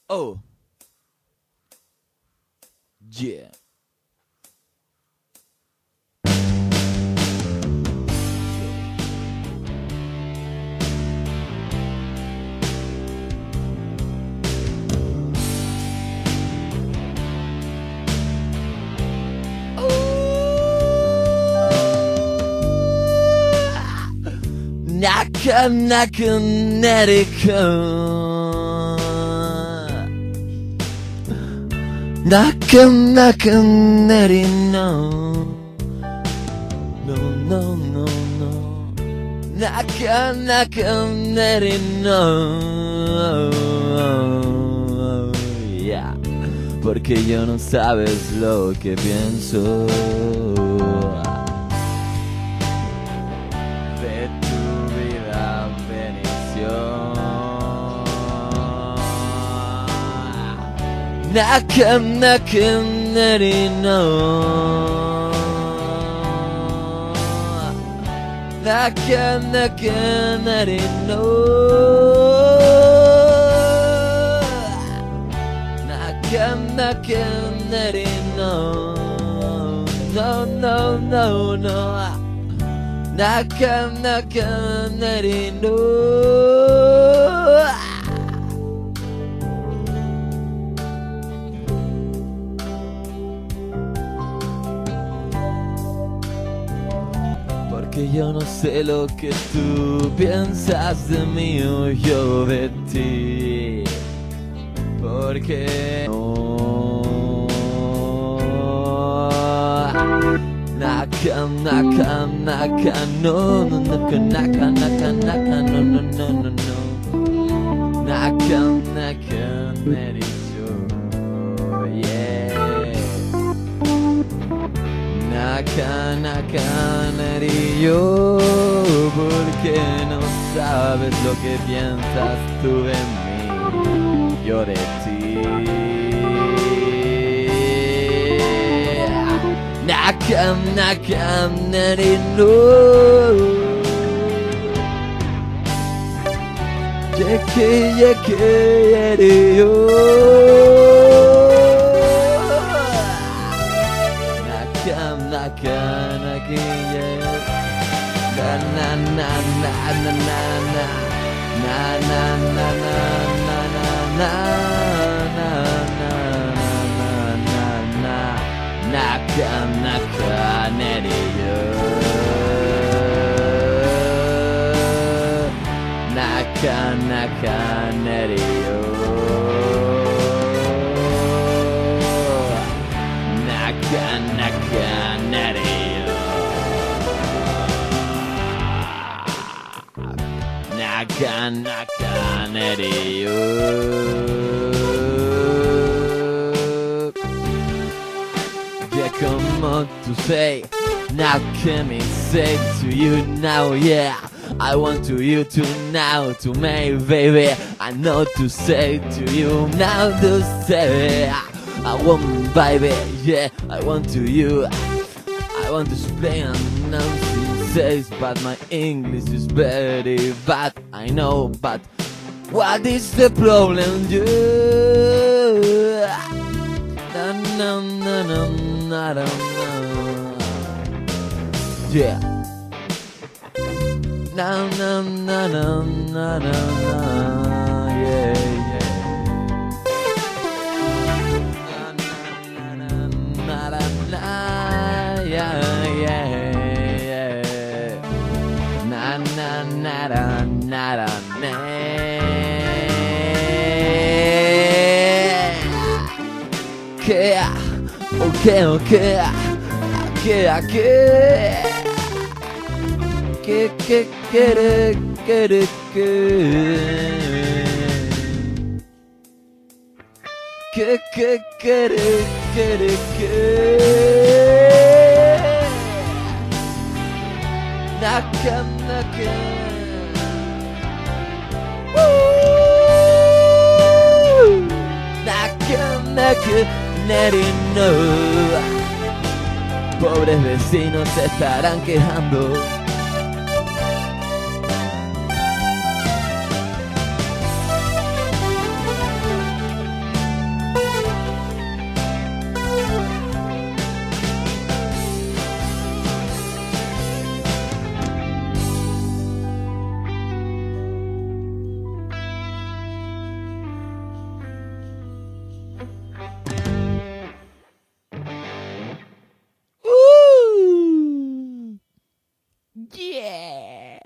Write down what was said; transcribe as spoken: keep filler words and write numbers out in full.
Oh, yeah. Naka naka nerika Naka naka nerino No no no no Naka naka nerino Yeah, porque yo no sabes lo que pienso Naka naka nerino Naka naka nerino Naka naka nerino No no no no Naka naka nerino Que yo no sé lo que tú piensas de mí o yo de ti, porque no. Naka naka naka no no naka naka naka naka no no no no no Naka naka neryo yeah Naka naka neryo porque no sabes lo que piensas tú de mí, yo de ti. Naka naka neryo Yeke yeke neryo Naka naka naka Na na na na na na na Na na na na na na na Na na na na na Naka naka neryo Naka naka neryo Naka naka neryo Naka naka neryo Yeah, come on to say Now can me say to you now, yeah I want to you to now to me, baby I know to say to you now to say I want, baby, yeah I want to you I want to explain and nothing says but my English is very bad I know, but what is the problem, you? No, no, no, no, no, no, no. Yeah No, no, no, no, no, no, no, yeah, yeah. Na, na, na, na, na, yeah, yeah, yeah. Na, na, na, na, na, na, na. Okay, okay, okay, okay, okay. Que que quiere quiere que que que quiere quiere que Naka naka Naka naka nerino Pobres vecinos se estarán quejando yeah.